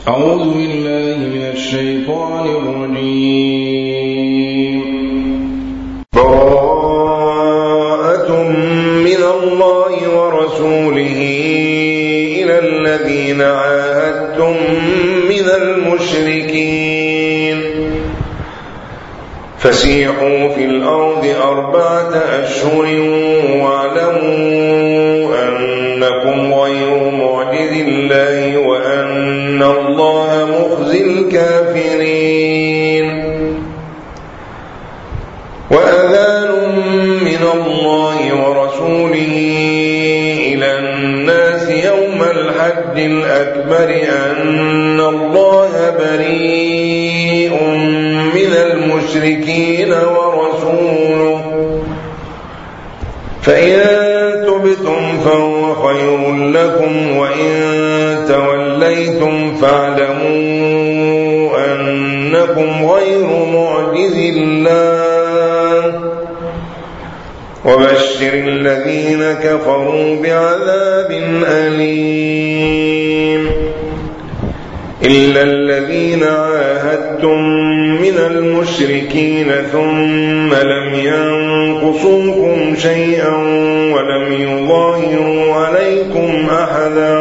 أعوذ بالله من الشيطان الرجيم. براءة من الله ورسوله إلى الذين عاهدتم من المشركين فسيحوا في الأرض 4 أشهر واعلموا أنكم غير معجز الله وأن الله مخزي الكافرين. وأذان من الله ورسوله إلى الناس يوم الحج الأكبر أن الله بريء من المشركين ورسوله فإن تبتم فهو خير لكم وإن توليتم فاعلموا أنكم غير معجز الله وبشر الذين كفروا بعذاب أليم. إلا الذين عاهدتم من المشركين ثم لم ينقصوكم شيئا ولم يظاهروا عليكم أحدا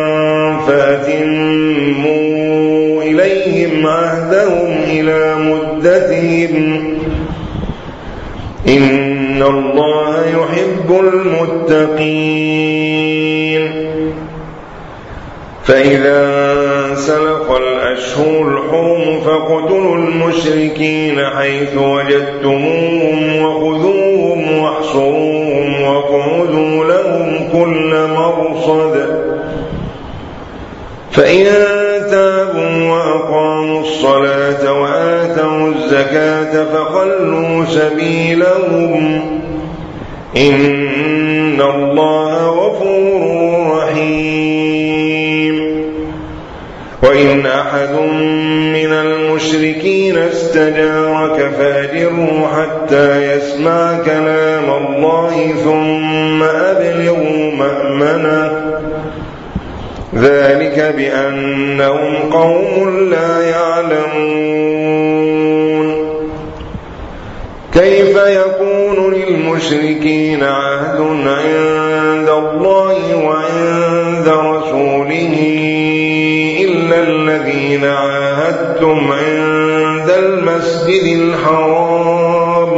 فأتموا إليهم عهدهم إلى مدتهم إن الله يحب المتقين. فإذا سلخ الأشهر الحرم فاقتلوا المشركين حيث وجدتموهم وخذوهم واحصروهم واقعدوا لهم كل مرصد فإن تابوا وأقاموا الصلاة وآتوا الزكاة فخلوا سبيلهم إن الله غفور رحيم. وإن أحد من المشركين استجارك فأجره حتى يسمع كلام الله ثم أبلغه مأمنه ذلك بأنهم قوم لا يعلمون. كيف يكون للمشركين عهد عند الله وعند رسوله إلا الذين عاهدتم عند المسجد الحرام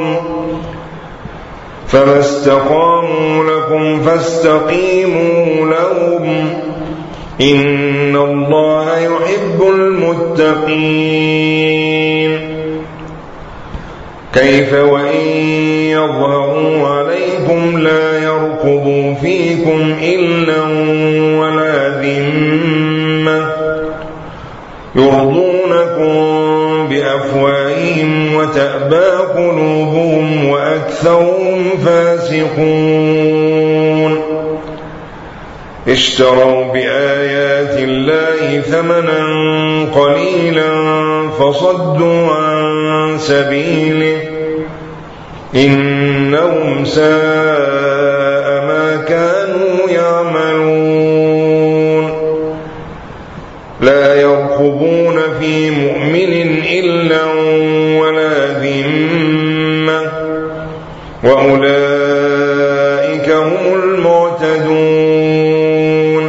فما استقاموا لكم فاستقيموا لهم إن الله يحب المتقين. كيف وإن يظهروا عليكم لا يرقبوا فيكم إلا ولا ذمة يرضونكم بأفواههم وتأبى قلوبهم وأكثرهم فاسقون. اشتروا بآيات الله ثمنا قليلا فصدوا عن سبيله إنهم ساء ما كانوا يعملون. لا يرقبون في مؤمن إلا ولا ذمة وأولئك هم المعتدون.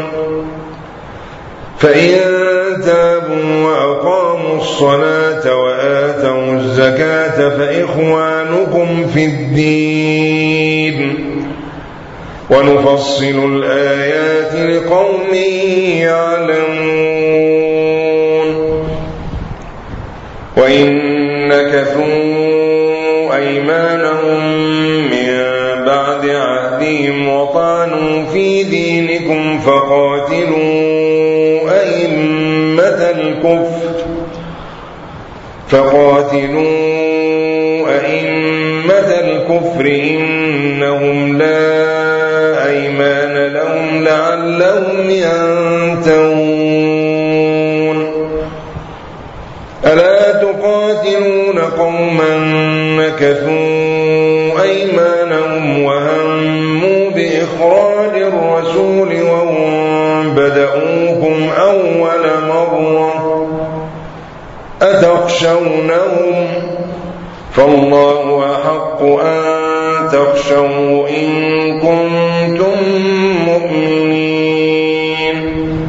فإن تابوا وأقاموا الصلاة وآتوا الزكاة فإخوانكم في الدين ونفصل الآيات لقوم يعلمون. وإن نكثوا أيمانهم من بعد عهدهم وطعنوا في دينكم فقاتلوا أئمة الكفر إنهم لا أيمان لهم لعلهم ينتهون. ألا تقاتلون قوما نكثوا أيمانهم وهموا بإخراج الرسول وهم بدأوكم أول مرة أتخشونهم فالله أحق أن تخشوه إن كنتم مؤمنين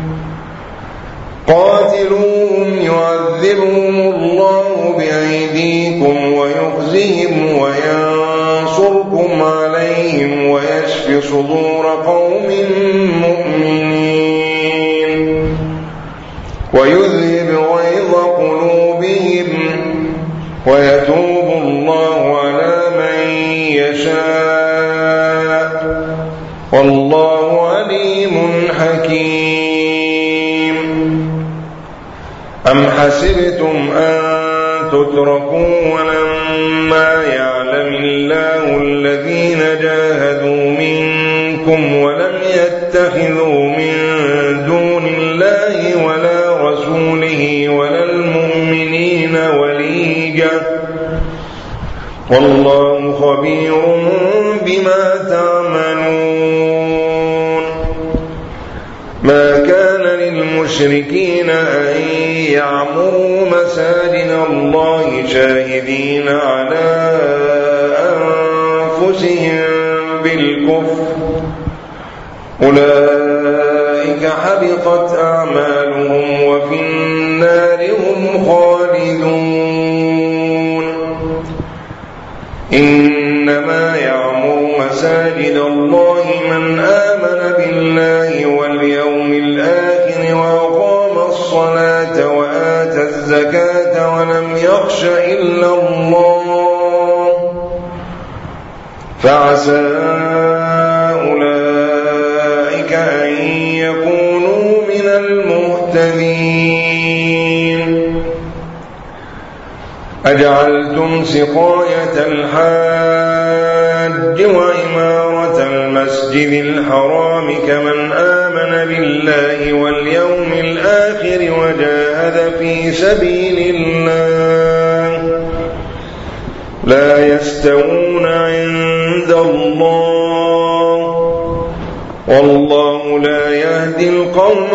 قاتلوهم يعذبهم الله بأيديكم ويخزهم وينصركم عليهم ويشف صدور قوم مؤمنين ويذهب غيظ قلوبهم ويتوب الله على من يشاء والله عليم حكيم أم حسبتم أن تتركوا ولما يعلم الله الذين جاهدوا منكم ولم يتخذوا من دون الله ولا رسوله ولا المؤمنين وليجا والله خبير بما تعملون ما كان للمشركين أن يعمروا مساجد الله شاهدين على أنفسهم بالكفر أولئك حبطت أعمالهم وفي النار هم خالدون إنما يعمر مساجد الله من آمن بالله واليوم الآخر وأقام الصلاة وآتى الزكاة ولم يخش إلا الله فعسى أولئك أن يكونوا من المهتدين أجعلتم سقاية الحاج وعمارة المسجد الحرام كمن آمن بالله واليوم الآخر وجاهد في سبيل الله لا يستوون عند الله والله لا يهدي القوم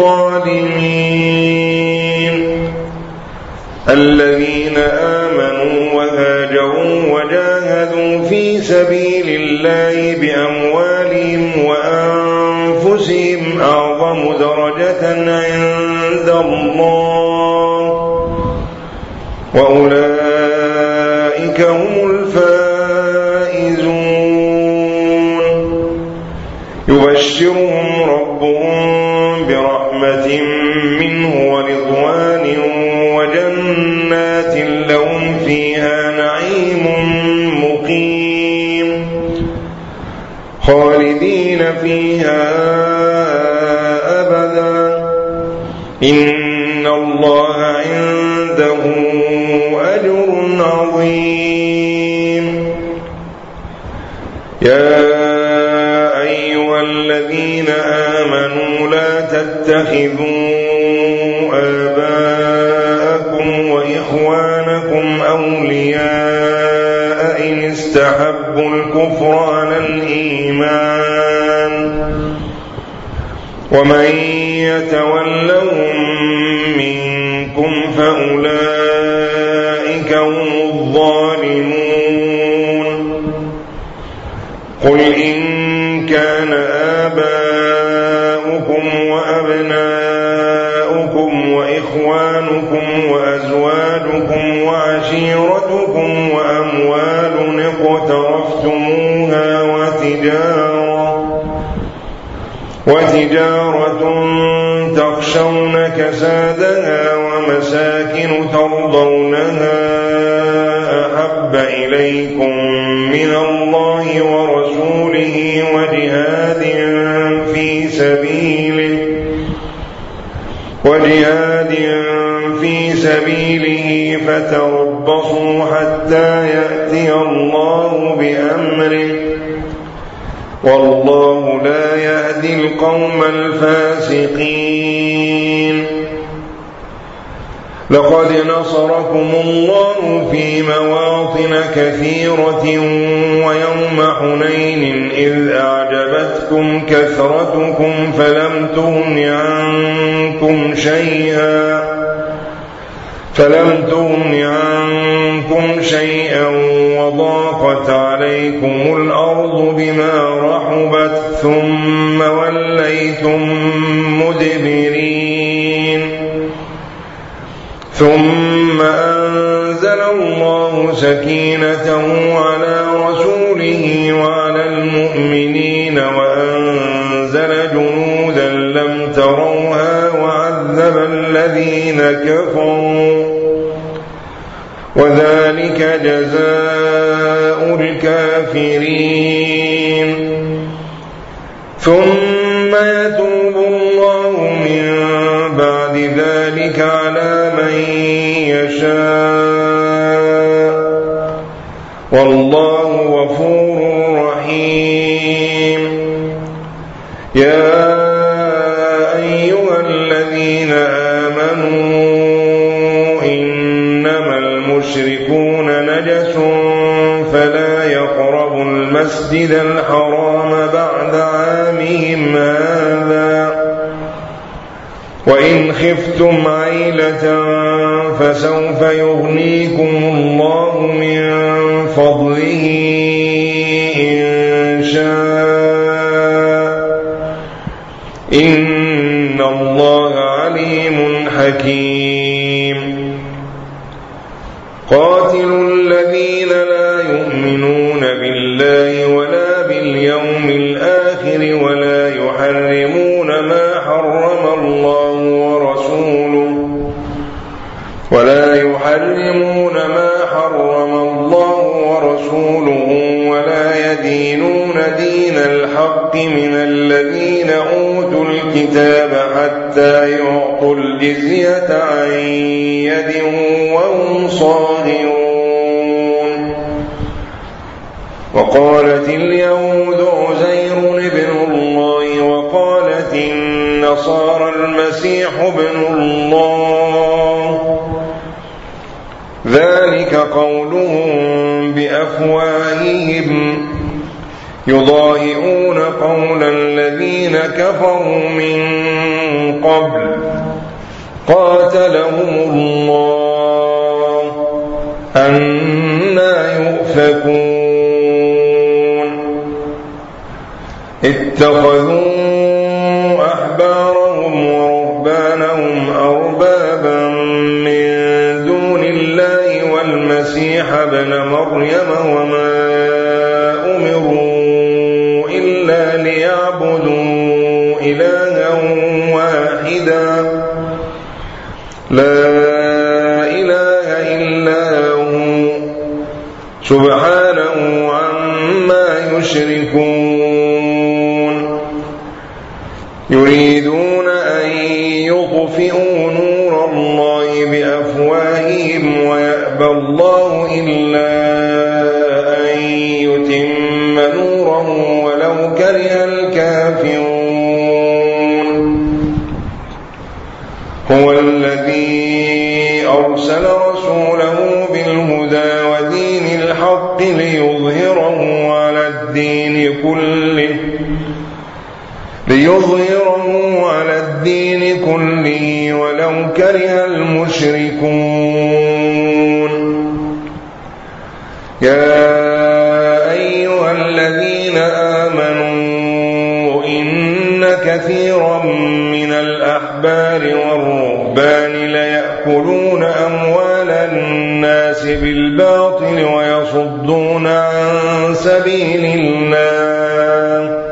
الظالمين الذين آمنوا وهاجروا وجاهدوا في سبيل الله بأموالهم وأنفسهم أعظم درجة عند الله وأولئك هم الفائزون يبشرهم ربهم برحمة منه ورضوان وجنات لهم فيها نعيم مقيم خالدين فيها أبدا إن الله عنده أجر عظيم يا أيها الذين آمنوا لا تتخذوا آباءكم وإخوانكم أولياء إن استحبوا الكفر على الإيمان ومن يتولهم منكم فأولئك هم الظالمون قل إن كان آباؤكم وأبناؤكم وإخوانكم وأزواجكم وعشيرتكم وأموال اقترفتموها وتجارة تخشون كسادها ومساكن ترضونها أحب إليكم من الله ورسوله وجهاد في سبيله فتربصوا حتى يأتي الله بأمره والله لا يهدي القوم الفاسقين لقد نصركم الله في مواطن كثيرة ويوم حنين إذ أعجبتكم كثرتكم فلم تغن عنكم شيئا فلم تغن عنكم شيئا وضاقت عليكم الأرض بما رحبت ثم وليتم مدبرين ثم أنزل الله سكينته على رسوله وعلى المؤمنين وأنزل جنودا لم تروها وعذب الذين كفروا وذلك جزاء الكافرين ثم يتوب الله من بعد ذلك على من يشاء والله غفور رحيم يا أيها الذين آمنوا إنما المشركون نجس فلا يقربوا المسجد الحرام بعد عامهم هذا وإن خفتم عيلة فسوف يغنيكم الله من فضله إن شاء إن الله عليم حكيم قاتلوا الذين لا يؤمنون بالله ولا باليوم الآخر ولا يحرمون ما حرم الله ورسوله ولا يدينون دين الحق من الذين أوتوا الكتاب حتى يعطوا الجزية عن يد وهم صاغرون وقالت اليهود عزير ابن الله وقالت النصارى المسيح ابن الله ذلك قولهم بأفواههم يضاهئون قول الذين كفروا من قبل قاتلهم الله أنى يؤفكون اتخذوا أحبارهم ورهبانهم أربابا من دون الله والمسيح ابن مريم وما أمروا إلا ليعبدوا إلها واحدا لا إله إلا هو سبحانه عما يشركون يريدون أن يطفئوا نور الله بأفواههم ويأبى الله إلا أن يتم نوره ولو كره الكافرون هو الذي أرسل رسوله بالهدى ودين الحق ليظهره على الدين كله ولو كره المشركون يا أيها الذين آمنوا إن كثيرا من الأحبار والرهبان ليأكلون أموال الناس بالباطل ويصدون عن سبيل الله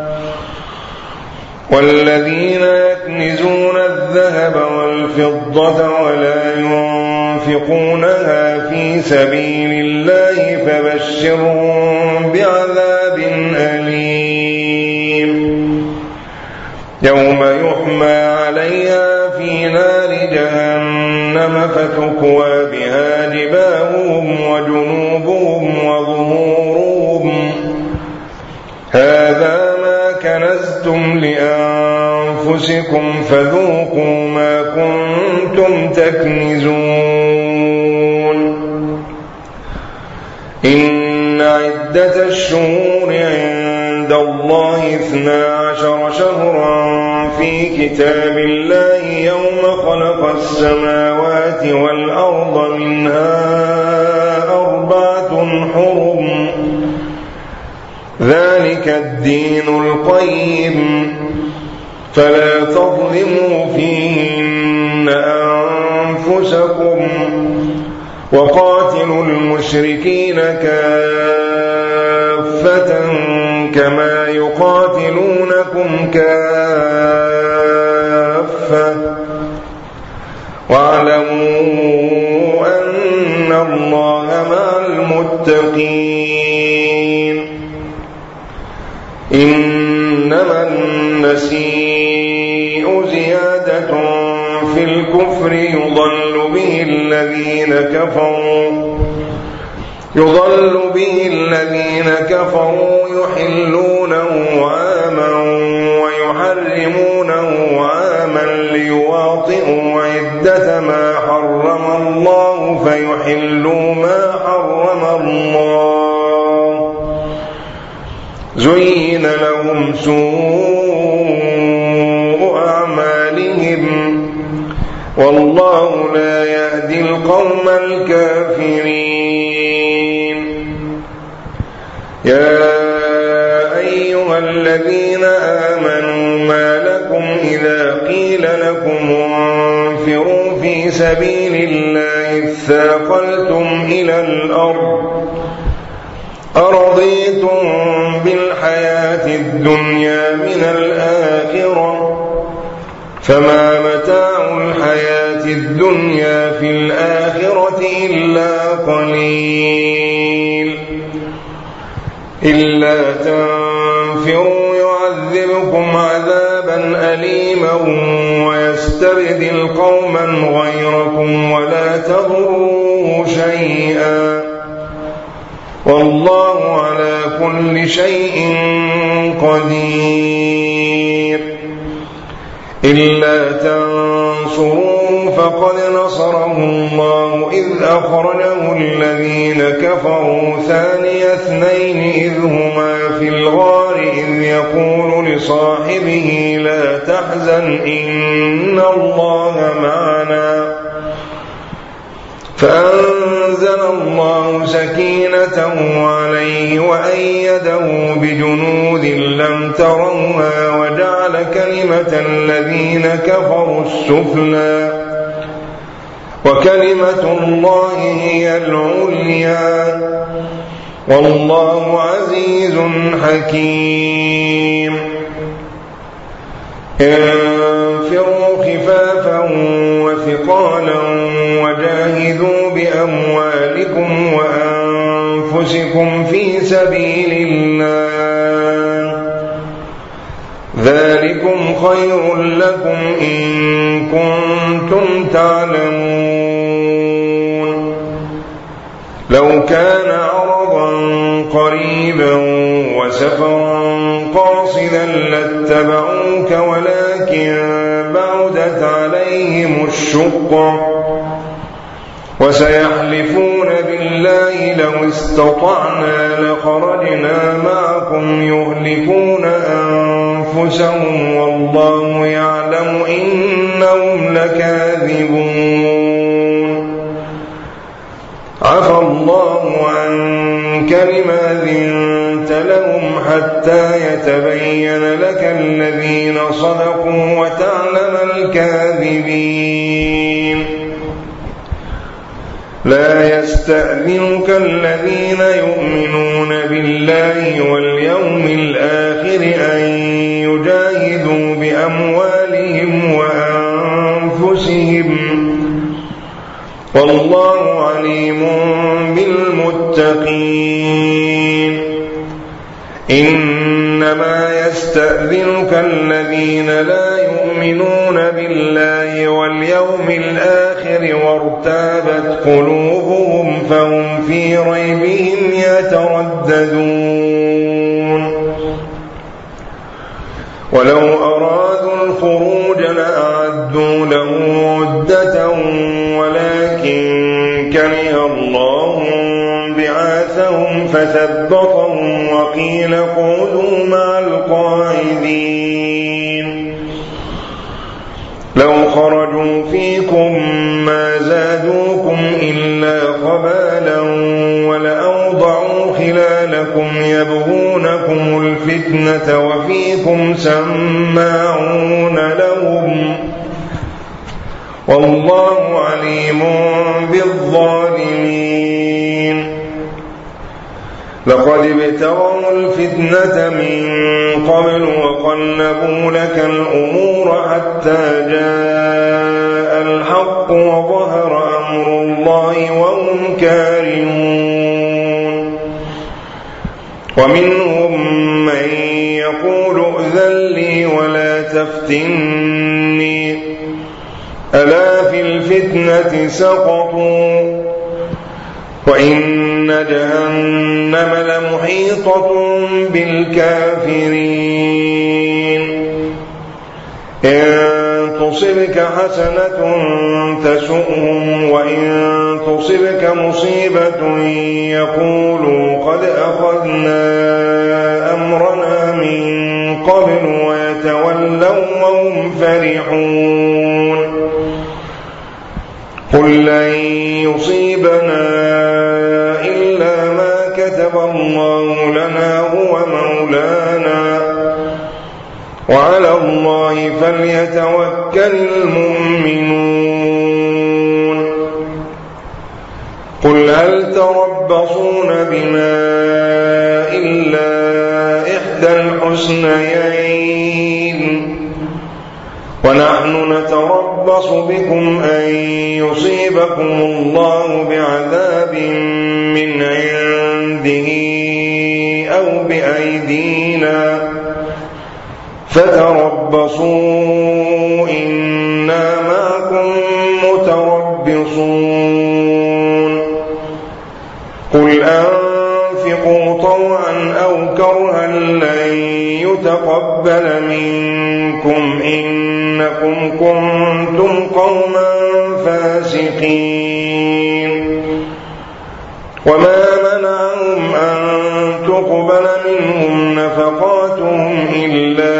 والذين يكنزون الذهب والفضة ولا ينفقونها في سبيل الله فبشرهم بعذاب أليم يوم يحمى عليها في نار جهنم فتكوى بها جباههم وجنوبهم وظهورهم هذا ما كنزتم لأنفسكم فذوقوا ما كنتم تكنزون إن عدة الشهور عند الله 12 شهرا في كتاب الله يوم خلق السماوات والأرض منها أربعة حرم ذلك الدين القيم فلا تظلموا فيهن أنفسكم وقاتلوا المشركين كافة كما يقاتلونكم كافة واعلموا أن الله مع المتقين إنما النسيء زيادة في الكفر يضل به الذين كفروا يحلونه عاما ويحرمونه عاما ليواطئوا عدة ما حرم الله فيحلوا ما حرم الله زين لهم سوء أعمالهم والله لا يهدي القوم الكافرين يا أيها الذين آمنوا ما لكم إذا قيل لكم انفروا في سبيل الله اثاقلتم إلى الأرض أرضيتم بالحياة الدنيا من الآخرة فما متاع الحياة الدنيا في الآخرة إلا قليل إلا تنفروا يعذبكم عذابا أليما ويستبدل قوما غيركم ولا تضروه شيئا والله على كل شيء قدير إلا تنصروه فقد نصره الله إذ أخرجه الذين كفروا ثاني اثنين إذ هما في الغار إذ يقول لصاحبه لا تحزن إن الله معنا فأنزل الله سكينته عليه وأيده بجنود لم تروها وجعل كلمة الذين كفروا السفلى وكلمة الله هي العليا والله عزيز حكيم انفروا خفافا وثقالا وجاهدوا بأموالكم وأنفسكم في سبيل الله ذلكم خير لكم إن كنتم تعلمون لو كان عرضا قريبا وسفرا قاصدا لاتبعوك ولكن بعدت عليهم الشقة وسيحلفون بالله لو استطعنا لخرجنا معكم يهلكون أنفسهم والله يعلم إنهم لكاذبون عفى الله عنك لما أذنت لهم حتى يتبين لك الذين صدقوا وتعلم الكاذبين لا يستأذنك الذين يؤمنون بالله واليوم الآخر أن يجاهدوا بأموالهم وأنفسهم والله عليم بالمتقين إنما يستأذنك الذين لا يؤمنون بالله واليوم الآخر وارتابت قلوبهم فهم في ريبهم يترددون ولو أرادوا الخروج لأعدوا له عدة ولكن كره الله بعاثهم فثبطهم وقيل قعدوا مع القاعدين فقاتلوا فيكم ما زادوكم إلا خبالا ولأوضعوا خلالكم يبغونكم الفتنة وفيكم سماعون لهم والله عليم بالظالمين. لقد ابتغوا الفتنة من قبل وقلبوا لك الأمور حتى جاء الحق وظهر أمر الله وهم كارهون. ومنهم من يقول ائذن لي ولا تفتني ألا في الفتنة سقطوا وإن جهنم لمحيطة بالكافرين. إن تصبك حسنة تسؤهم وإن تصبك مصيبة يقولوا قد أخذنا أمرنا من قبل ويتولوا وهم فرحون. قل لن يصيبنا إلا ما كتب الله لنا هو مولانا وعلى الله فليتوكل المؤمنون. قل هل تربصون بنا إلا إحدى الحسنيين ونحن نتربص بكم أن يصيبكم الله بعذاب من عنده أو بأيدينا فتربصوا إنا معكم متربصون. قل أنفقوا طوعا أو كرها لن يتقبل منكم إنكم كنتم قوما فاسقين. وما منعهم أن تقبل منهم نفقاتهم إلا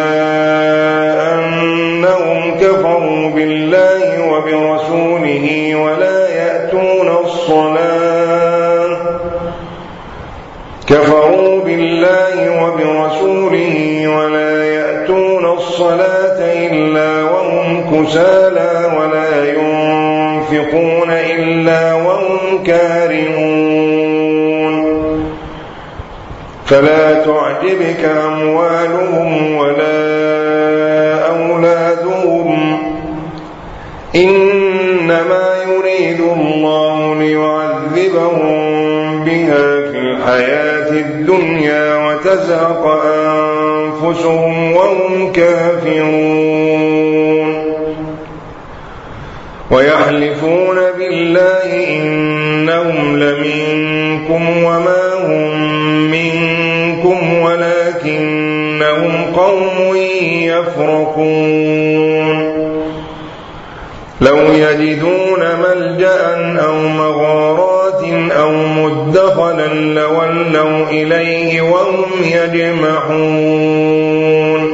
أنهم كفروا بالله وبرسوله ولا يأتون الصلاة إلا وهم كسالى ولا ينفقون إلا وهم كارهون. فلا تعجبك أموالهم ولا أولادهم إنما يريد الله ليعذبهم بها في الحياة الدنيا وتزهق أنفسهم وهم كافرون. ويحلفون بالله إنهم لمنكم وما هم منكم ولكنهم قوم يفرقون. لو يجدون ملجأ أو مغارات أو مدخلا لولوا إليه وهم يجمحون.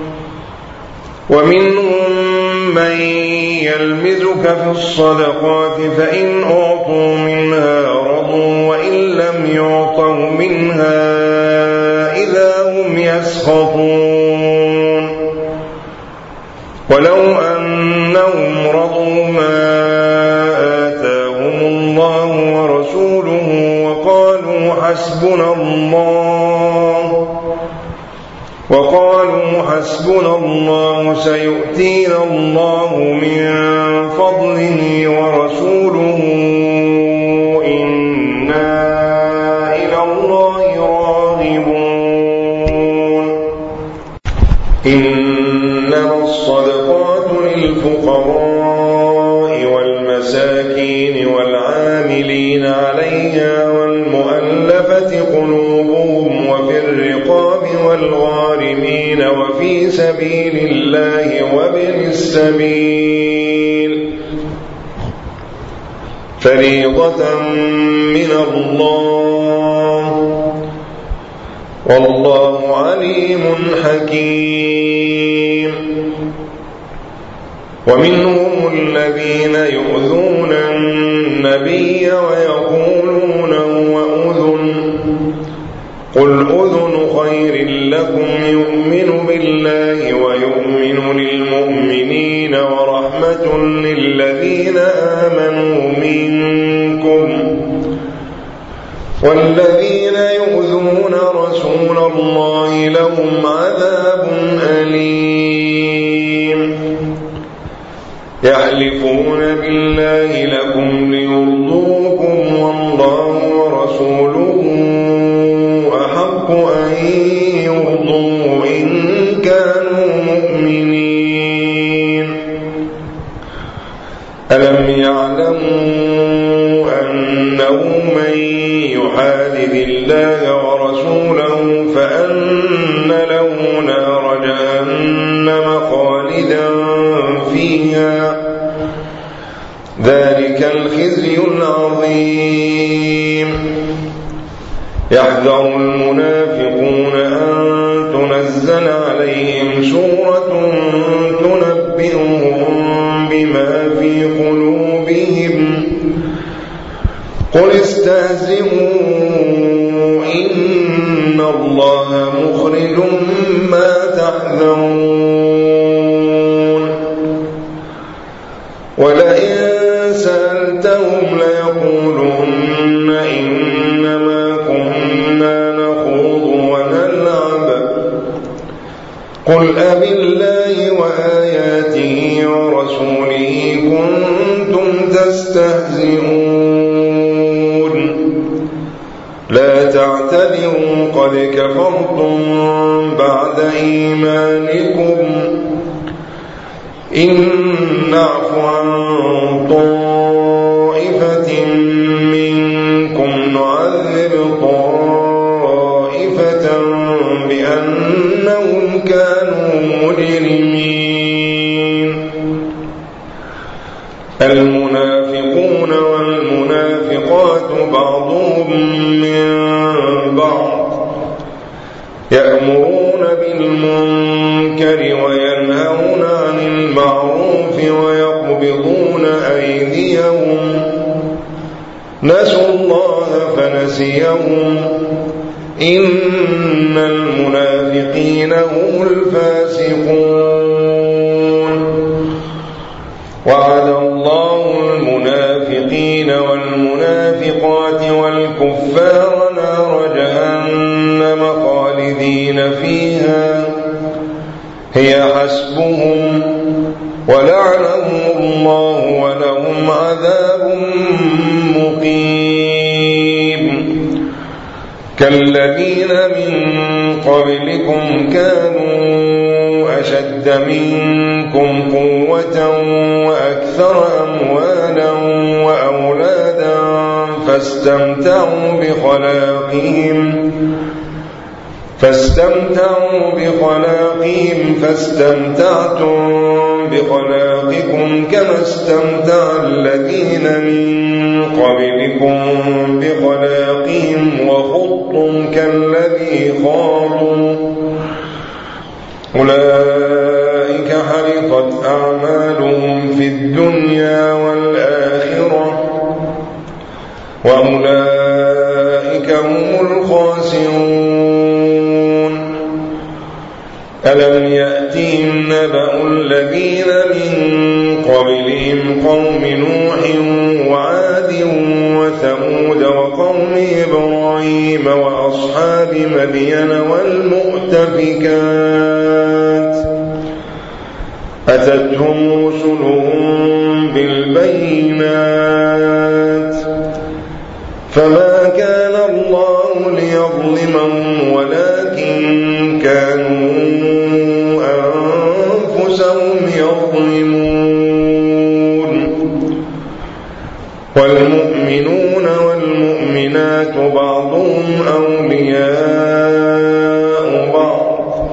ومنهم من يلمزك في الصدقات فإن أعطوا منها رضوا وإن لم يعطوا منها إذا هم يسخطون. ولو أنهم رضوا ما آتاهم الله ورسوله وقالوا حسبنا الله سيؤتينا الله من فضله ورسوله إنا إلى الله راغبون. إنما الصدقات للفقراء والمساكين والعاملين عليها والمؤلفة قلوبهم وفي الرقاب والغارمين وفي سبيل الله وابن السبيل فريضة من الله والله عليم حكيم. ومنهم الذين يؤذون النبي ويقولون هو أذن قل أذن خير لكم يؤمن بالله ويؤمن للمؤمنين ورحمة للذين آمنوا منكم والذين يؤذون رسول الله لهم عذاب أليم يحلفون بالله لكم ليرضوكم والله ورسوله أحق أن يرضوه إن كانوا مؤمنين ألم يعلموا أنه من يحادد الله ورسوله فأن له نار جهنم خالدا فيها ذلك الخزي العظيم يحذر المنافقون أن تنزل عليهم سورة تنبئهم بما في قلوبهم قل استهزئوا إن الله مخرج ما تحذرون ولئن سألتهم ليقولن إنما كنا نخوض ونلعب قل أبالله وآياته ورسوله كنتم تستهزئون لا تعتذروا قد كفرتم بعد إيمانكم إن نعف عن طائفة منكم نعذب طائفة بأنهم كانوا مجرمين المنافقون والمنافقات بعضهم من بعض يأمرون بالمنكر وينهون عن المعروف ويقبضون أيديهم نسوا الله فنسيهم إن المنافقين هم الفاسقون وعد الله المنافقين والمنافقات والكفار نار جهنم خالدين فيها هي حسبهم ولعنهم الله ولهم عذاب مقيم كالذين من قبلكم كانوا أشد منكم قوة وأكثر أموالا وأولادا فاستمتعوا بخلاقهم فاستمتعتم بخلاقكم كما استمتع الذين من قبلكم بخلاقهم وخضتم كالذي خاضوا أولئك حبطت أعمالهم في الدنيا والآخرة وأولئك هم الخاسرون ألم يأتهم نبأ الذين من قبلهم قوم نوح وعاد وثمود وقوم إبراهيم وأصحاب مدين والمؤتفكات أتتهم رسلهم بالبينات فما كان الله ليظلمهم ولكن كانوا أنفسهم يظلمون والمؤمنون والمؤمنات بعضهم أولياء بعض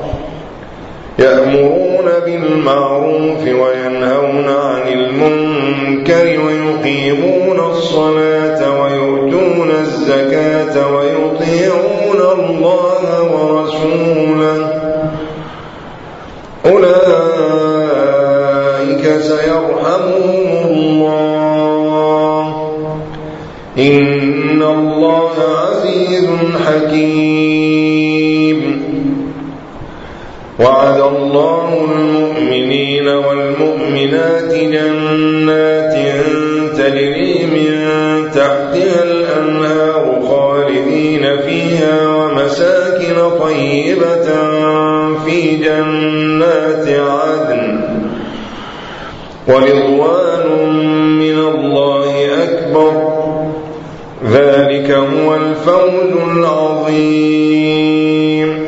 يأمرون بالمعروف وينهون عن المنكر ويقيمون الصلاة ويؤتون الزكاة ويطيعون الله ورسوله أولئك سيرحمهم إن الله عزيز حكيم. وعد الله المؤمنين والمؤمنات جنات تجري من تحتها الأنهار خالدين فيها ومساكن طيبة في جنات عدن ورضوان من الله أكبر ذلك هو الفوز العظيم.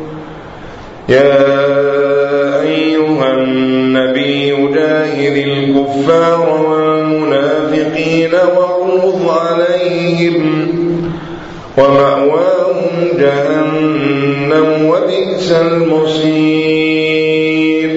يا أيها النبي جاهد الكفار والمنافقين واغلظ عليهم ومأواهم جهنم وبئس المصير.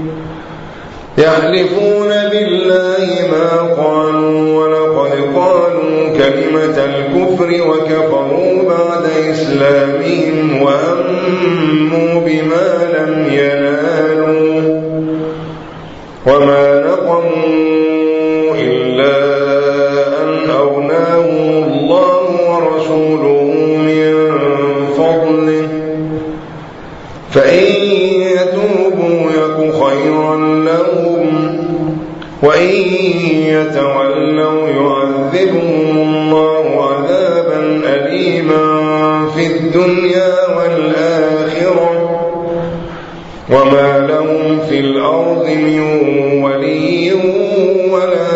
يحلفون بالله ما قالوا ولقد قالوا كلمة الكفر وكفروا بعد إسلامهم وهموا بما لم ينالوا وما نقموا إلا أن أغناهم الله ورسوله من فضله فإن يتوبوا يك خيرا لهم وإن يتولوا يعذبهم الله عذابا أليما في الدنيا والآخرة وما لهم في الأرض من ولي ولا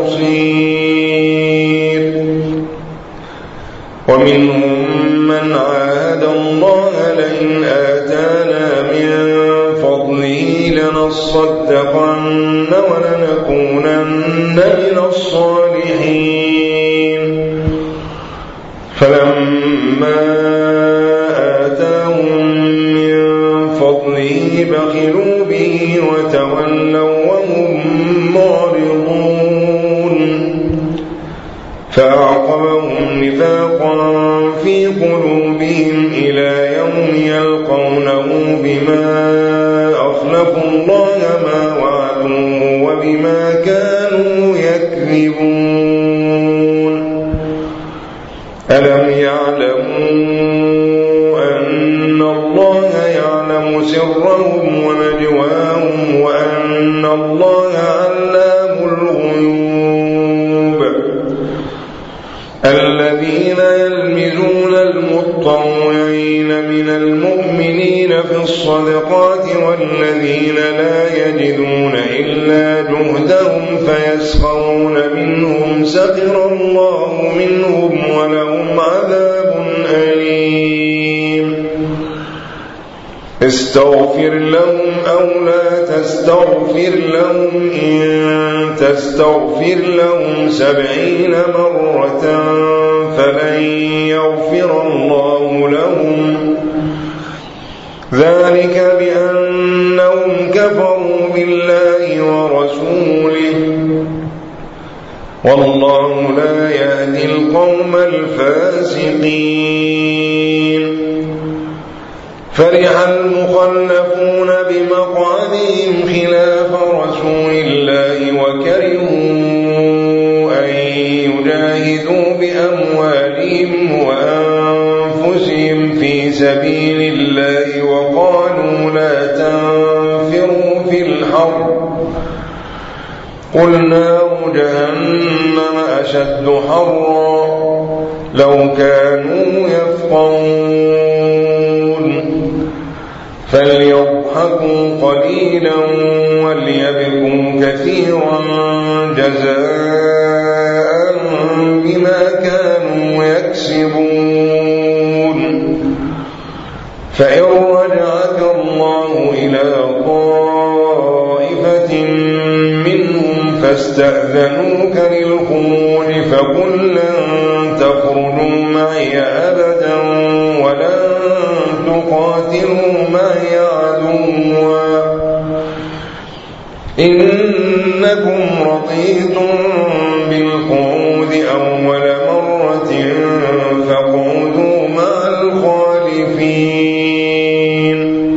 نصير. ومنهم من عاهد الله لئن آتانا من فضله لنصدقن ولنكونن من الصالحين فلما آتاهم من فضله بخلوا به وتولوا وهم معرضون فأعقبهم نفاقا في قلوبهم إلى يوم يلقونه بما أخلفوا الله ما وعدوه وبما كانوا يكذبون. ألم يعلموا أن الله يعلم سرهم ونجواهم وأن الله علام الغيوب. الذين يلمزون المطوعين من المؤمنين في الصدقات والذين لا يجدون إلا جهدهم فيسخرون منهم سخر الله منهم ولهم عذاب أليم. استغفر لهم أو لا تستغفر لهم إن تستغفر لهم 70 مرة فلن يغفر الله لهم ذلك بأنهم كفروا بالله ورسوله والله لا يهدي القوم الفاسقين. فرح المخلفون بمقعدهم خلاف رسول الله وكرهوا أن يجاهدوا بأموالهم وأنفسهم في سبيل الله وقالوا لا تنفروا في الحر قل نار جهنم أشد حرا لو كانوا يفقهون. فليضحكوا قليلا وليبكوا كثيرا جزاء بما كانوا يكسبون. فإن رجعك الله إلى طائفة منهم فاستأذنوك للخروج فقل لن تخرجوا معي أبدا ولن تقاتلوا معي عدوا إنكم رضيتم بالقعود أول مرة فاقعدوا مع الخالفين.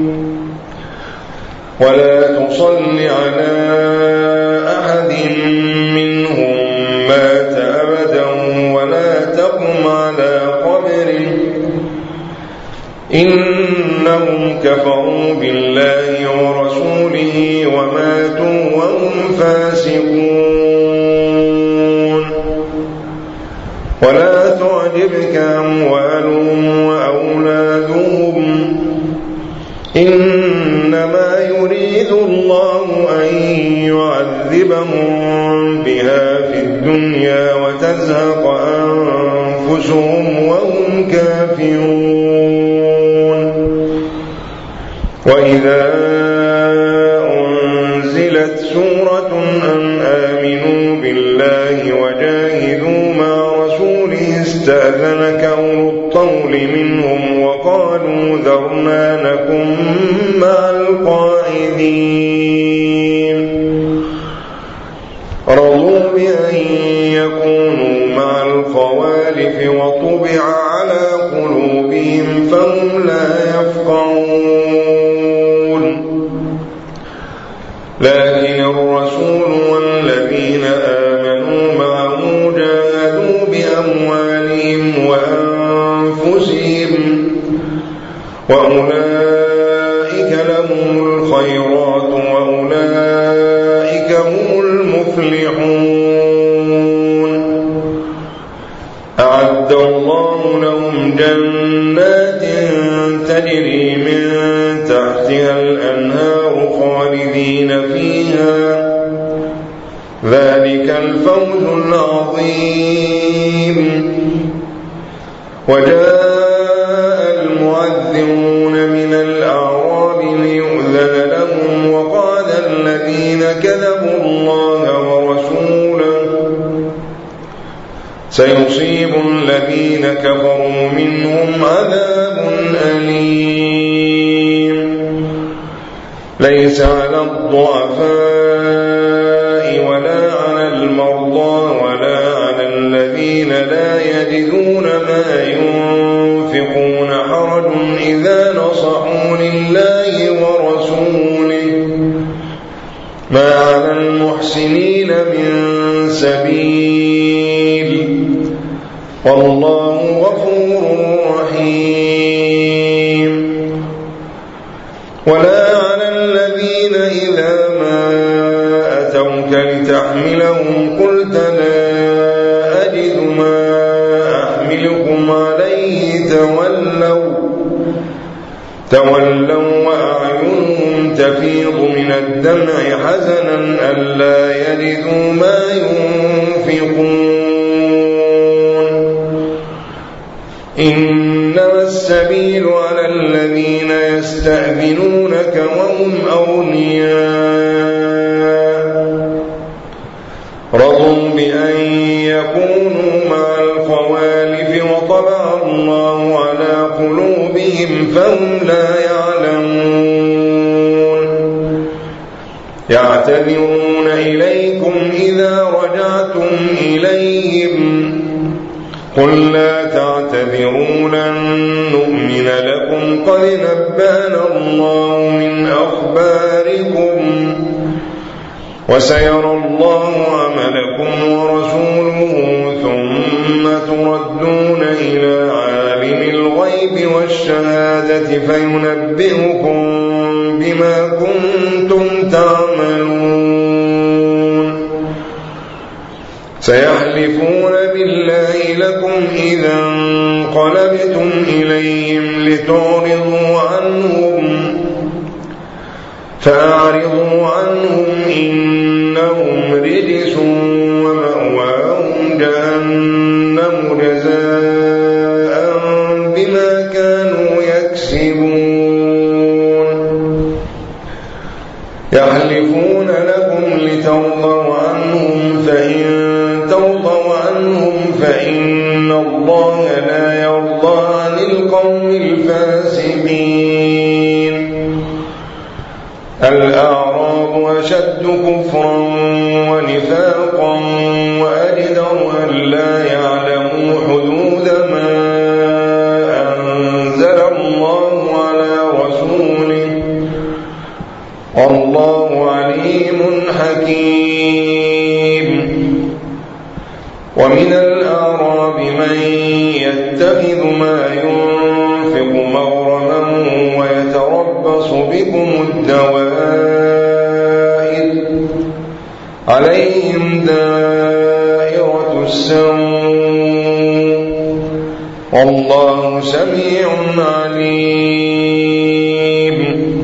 ولا تصل على أحد منهم مات أبدا ولا كفروا بالله ورسوله وماتوا وهم فاسقون ولا تعجبك أموالهم وأولادهم إنما يريد الله أن يعذبهم بها في الدنيا وتزهق أنفسهم وهم كافرون وإذا أنزلت سورة أن آمنوا بالله وجاهدوا مع رسوله استأذنك أولو الطول منهم وقالوا ذرنا نكن مع القاعدين رضوا بأن يكونوا مع الخوالف وطبع على قلوبهم فهم لا يفقهون لكن الرسول والذين آمنوا معه جاهدوا بأموالهم وأنفسهم وأولئك لهم الخيرات وأولئك هم المفلحون أعد الله لهم جنات تجري من تحتها الأنهار خالدين فيها ذلك الفوز العظيم وجاء المعذرون من الأعراب ليؤذن لهم وقال الذين كذبوا الله ورسوله سيصيب الذين كفروا منهم عذاب أليم ليس على الضعفاء ولا على المرضى ولا على الذين لا يجدون ما ينفقون حرج إذا نصحوا لله ورسوله ما على المحسنين من سبيل والله غفور رحيم ولا على الذين إذا ما أتوك لتحملهم قلت لا أجد ما أحملكم عليه تولوا وأعينهم تفيض من الدمع حزنا ألا يجدوا ما ينفقون إنما السبيل على الذين يستأذنونك وهم أغنياء رضوا بأن يكونوا مع الخوالف وطبع الله على قلوبهم فهم لا يعلمون يعتذرون إليكم إذا رجعتم إليهم قل لا تعتذروا لن نؤمن لكم قد نبأنا الله من أخباركم وسيرى الله عملكم ورسوله ثم تردون إلى عالم الغيب والشهادة فينبئكم بما كنتم تعملون سيحلفون بالله لكم إذا انقلبتم إليهم لتعرضوا عنهم فأعرضوا عنهم إنهم رجس ومأواهم جهنم جزاء بما كانوا يكسبون يحلفون لكم لترضوا عنهم فإن ترضوا عنهم فإن الله لا يرضى عن القوم الفاسقين الأعراب أشد كفرا ونفاقا وأجدر أن لا يعلموا حدود ما أنزل الله على رسوله والله عليم حكيم ومن الأعراب من يتخذ ما ينفق مغرما ويتربص يتربص بكم الدوائر عليهم دائرة السوء والله سميع عليم.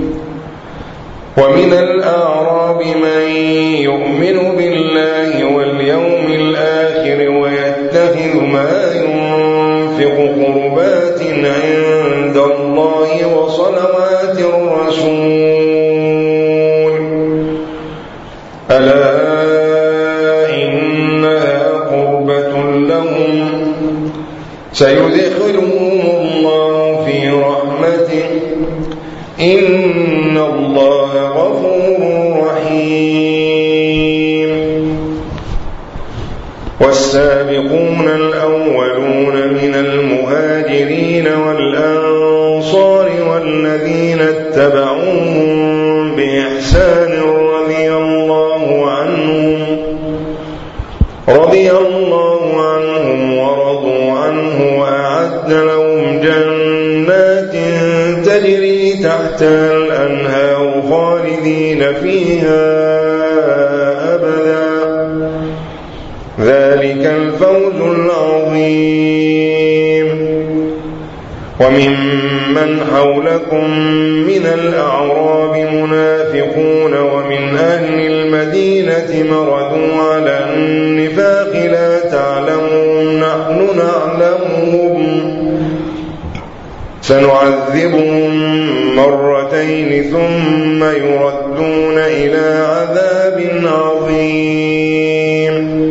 ومن الأعراب من يؤمن بالله واليوم الآخر ويتخذ ما ينفق قربات عند الله وصلوات الرسول ألا إنها قربة لهم سيدخلهم الله في رحمته إن الله غفور رحيم. والسابقون الأولون من المهاجرين والأنصار والذين اتبعوهم بإحسان رضي الله عنهم ورضوا عنه وأعد لهم جنات تجري تحتها الأنهار خالدين فيها أبدا ذلك الفوز العظيم. وممن حولكم من الأعراب منافقون ومن أهل المدينة مردوا على النفاق لا تعلمهم نحن نعلمهم سنعذبهم مرتين ثم يردون إلى عذاب عظيم.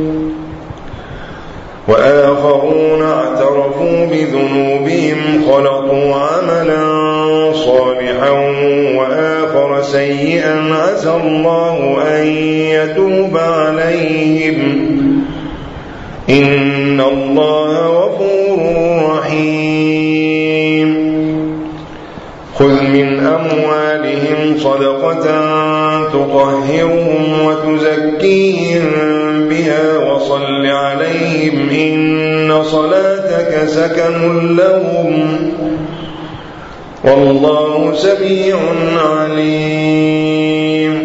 وآخرون اعترفوا بذنوبهم خلطوا عملا صالحا وآخر سيئا عسى الله أن يتوب عليهم إن الله غفور رحيم. خذ من أموالهم صدقة تطهرهم وتزكيهم بها وصل عليهم إن صلاتك سكن لهم والله سميع عليم.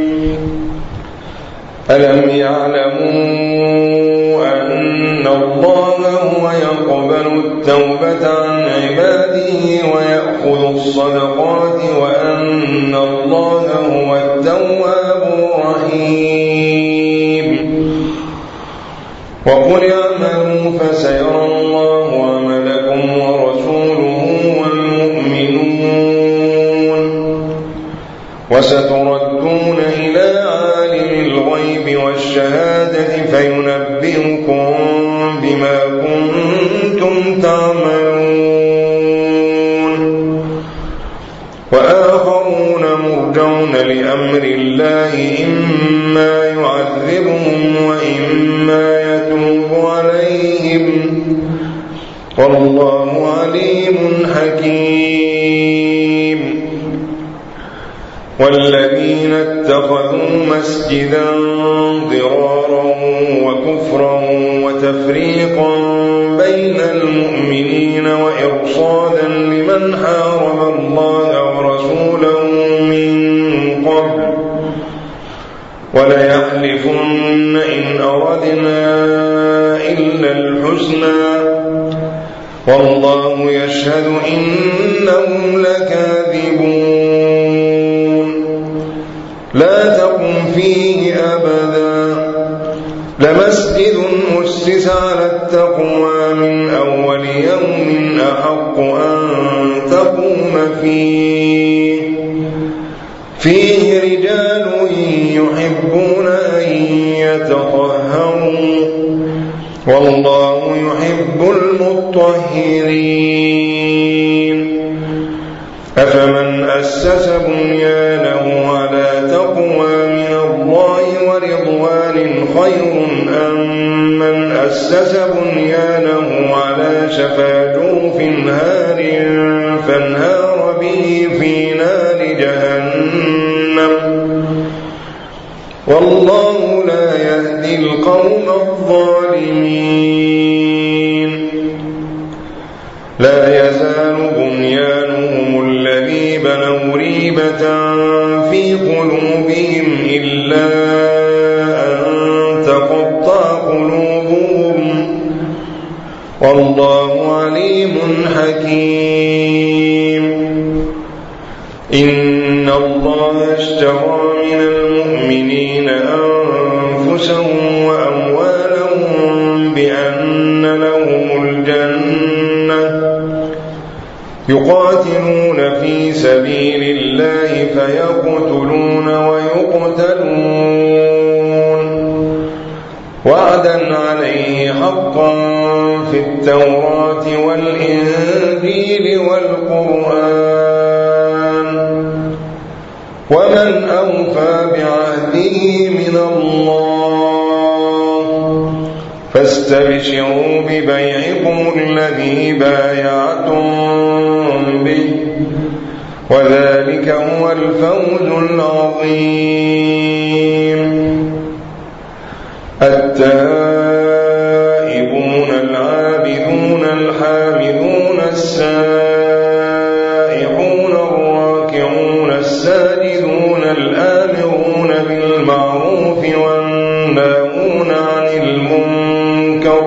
ألم يعلموا أن الله هو يقبل التوبة عن عباده ويأخذ الصدقات وأن الله هو التواب الرحيم. وقل اعملوا فسيرى الله عملكم ورسوله والمؤمنون وستردون إلى عالم الغيب والشهادة فينبئكم بما كنتم تعملون. وآخرون مرجون لأمر الله إما يعذبهم وإما يتوب عليهم والله عليم حكيم. والذين اتخذوا مسجدا ضرارا وكفرا وتفريقا بين المؤمنين وإرصادا لمن حارب الله ورسوله من قبل وليحلفن إن أردنا إلا الحسنى والله يشهد إنهم لكاذبون. لا تقم فيه أبدا لمسجد أسس على التقوى من أول يوم أحق أن تقوم فيه رجال يحبون أن يتطهروا والله يحب المطهرين. أفمن أسس بنيانه على تقوى من الله ورضوان خير أم من أسس بنيانه على شفا جرف هار فانهار به في نار جهنم والله لا يهدي القوم الظالمين. لا يزال بنيانهم الذي نصيبا أو ريبة في قلوبهم إلا أن تقطع قلوبهم، والله عليم حكيم. إن الله اشترى من المؤمنين أنفسهم وأموالهم بأن لهم الجنة يقاتلون في سبيل الله فيقتلون ويقتلون وعدا عليه حقا في التوراة والإنجيل والقرآن، ومن أوفى بعهده من الله، فاستبشروا ببيعكم الذي بايعتم به، وذلك هو الفوز العظيم. التائبون العابدون الحامدون السائحون الراكعون الساجدون الآمرون بالمعروف والناهون عن المنكر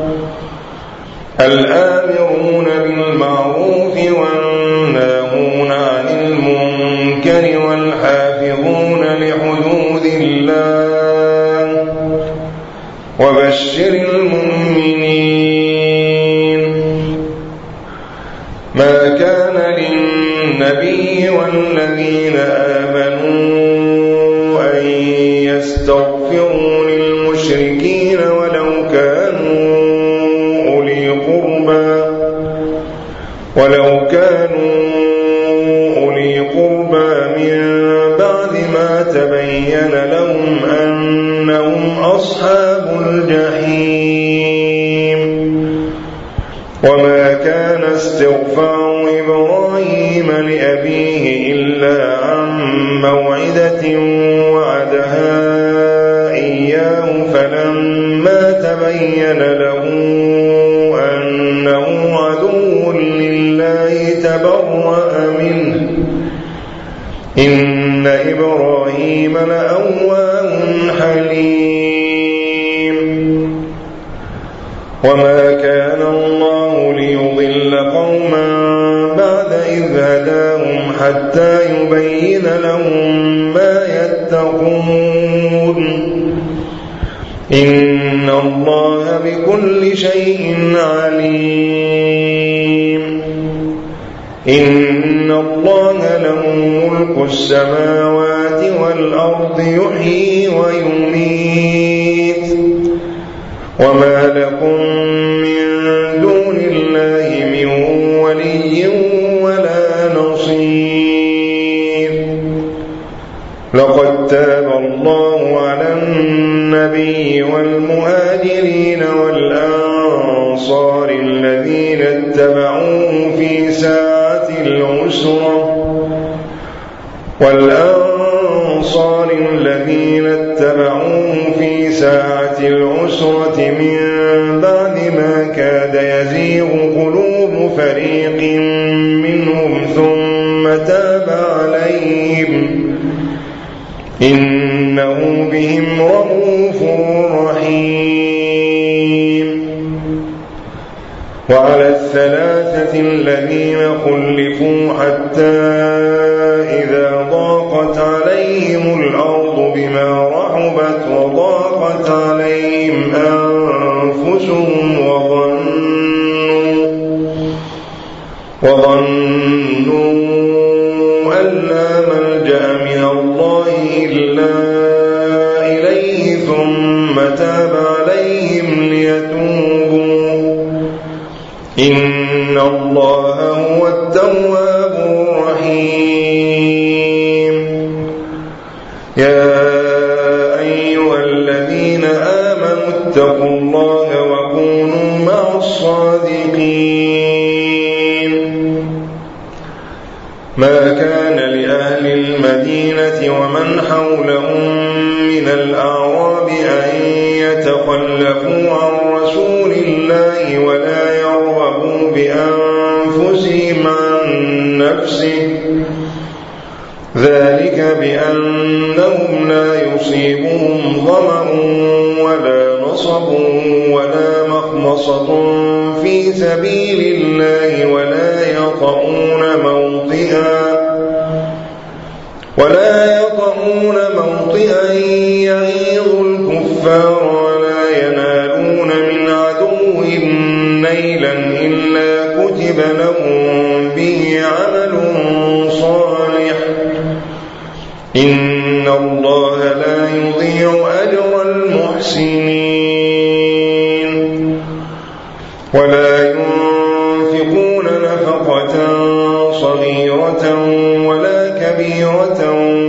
والحافظون لحدود الله، وبشر المؤمنين. ما كان للنبي والذين آمنوا أن يستغفروا للمشركين ولو كانوا أولي قربى من بعد ما تبين لهم أنهم أصحاب الجحيم. وما كان استغفار إبراهيم لأبيه إلا عن موعدة وعدها إياه فلما تبين له أنه عدو لله تبرأ منه، إن إبراهيم لأواه حليم. وما كان الله ليضل قوما بعد إذ هداهم حتى يبين لهم ما يتقون، إن الله بكل شيء عليم. إن الله له ملك السماوات والأرض يحيي ويميت، وما لكم من دون الله من ولي ولا نصير. لقد تاب الله على النبي والمهاجرين والأنصار الذين اتبعوه في ساعة العسرة من بعد ما كاد يزيغ قلوب فريق منهم ثم تاب عليهم، إنه بهم رءوف رحيم. وعلى الثلاثة الذين خلفوا حتى إذا ضاقت عليهم الأرض بما رحبت وضاقت عليهم أنفسهم وظنوا أن لا ملجأ من الله إلا إليه ثم تاب عليهم ليتوبوا، إن الله هو التواب الرحيم. يا أيها الذين آمنوا اتقوا الله وكونوا مع الصادقين. ما كان لأهل المدينة ومن حولهم من الأعراب أن يتخلفوا عن رسول الله ولا يرغبوا بأنفسهم عن نفسه، ذلك بأنهم لا يصيبهم ظمأ ولا نصب ولا مخمصة في سبيل الله ولا يطؤون موطئا يغيظ الكفار ولا ينالون من عدو نيلا إلا كتب لهم به عمل صالح إن الله لا يضيع أجر المحسنين ولا ينفقون نفقة صغيرة ولا كبيرة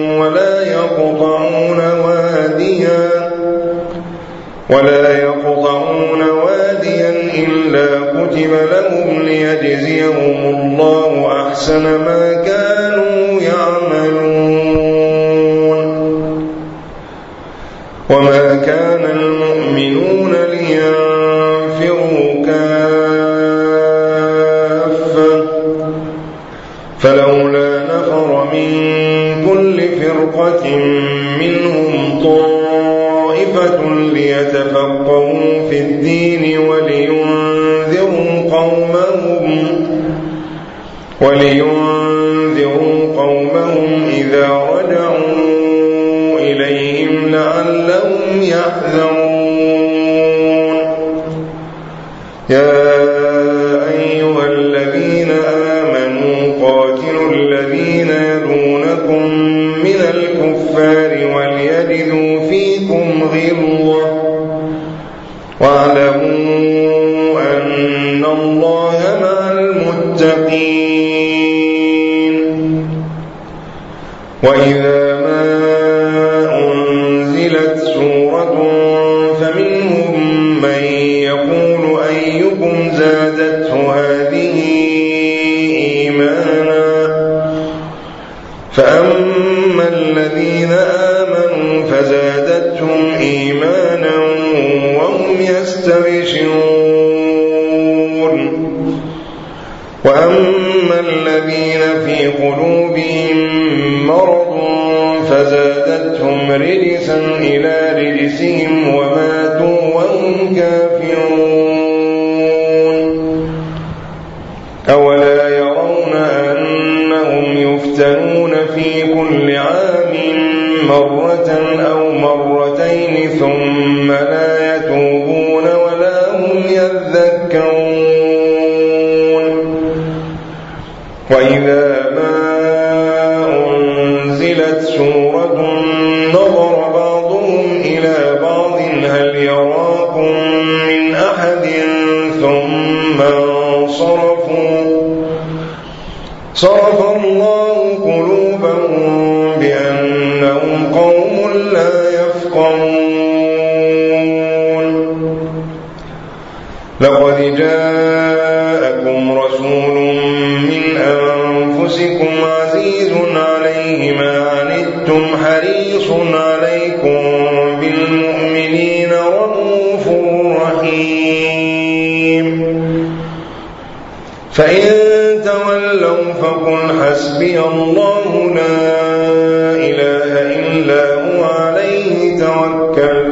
ولا يقطعون واديا إلا كتب لهم ليجزيهم الله أحسن ما كانوا يعملون وما كان المؤمنون لينفروا كافة فلولا نفر من كل فرقة منهم طائفة ليتفقهوا في الدين ولينذروا قومهم إذا رجعوا إليهم لعلهم يحذرون يا أيها الذين آمنوا قاتلوا الذين يلونكم من الكفار وليجدوا فيكم غلظة واعلموا أن الله مع المتقين وإذا ما أنزلت سورة فمنهم من يقول أيكم زادته هذه إيمانا فأما الذين آمنوا فزادتهم إيمانا وهم يستبشرون وأما الذين في قلوبهم مرض فزادتهم رجسا إلى رجسهم وماتوا وهم كافرون أولا يرون أنهم يفتنون في كل عام مرة أو مرتين ثم لا يتوبون ولا هم يذكرون وإذا ما أنزلت سورة نظر بعضهم إلى بعض هل يراكم من أحد ثم صرف الله قلوبهم بأنهم قوم لا يفقهون لقد جاءكم رسول من أنفسكم عزيز عليه ما عنتم حريص عليكم بالمؤمنين رؤوف رحيم فإن تولوا فقل حسبي الله لا إله إلا هو عليه توكلت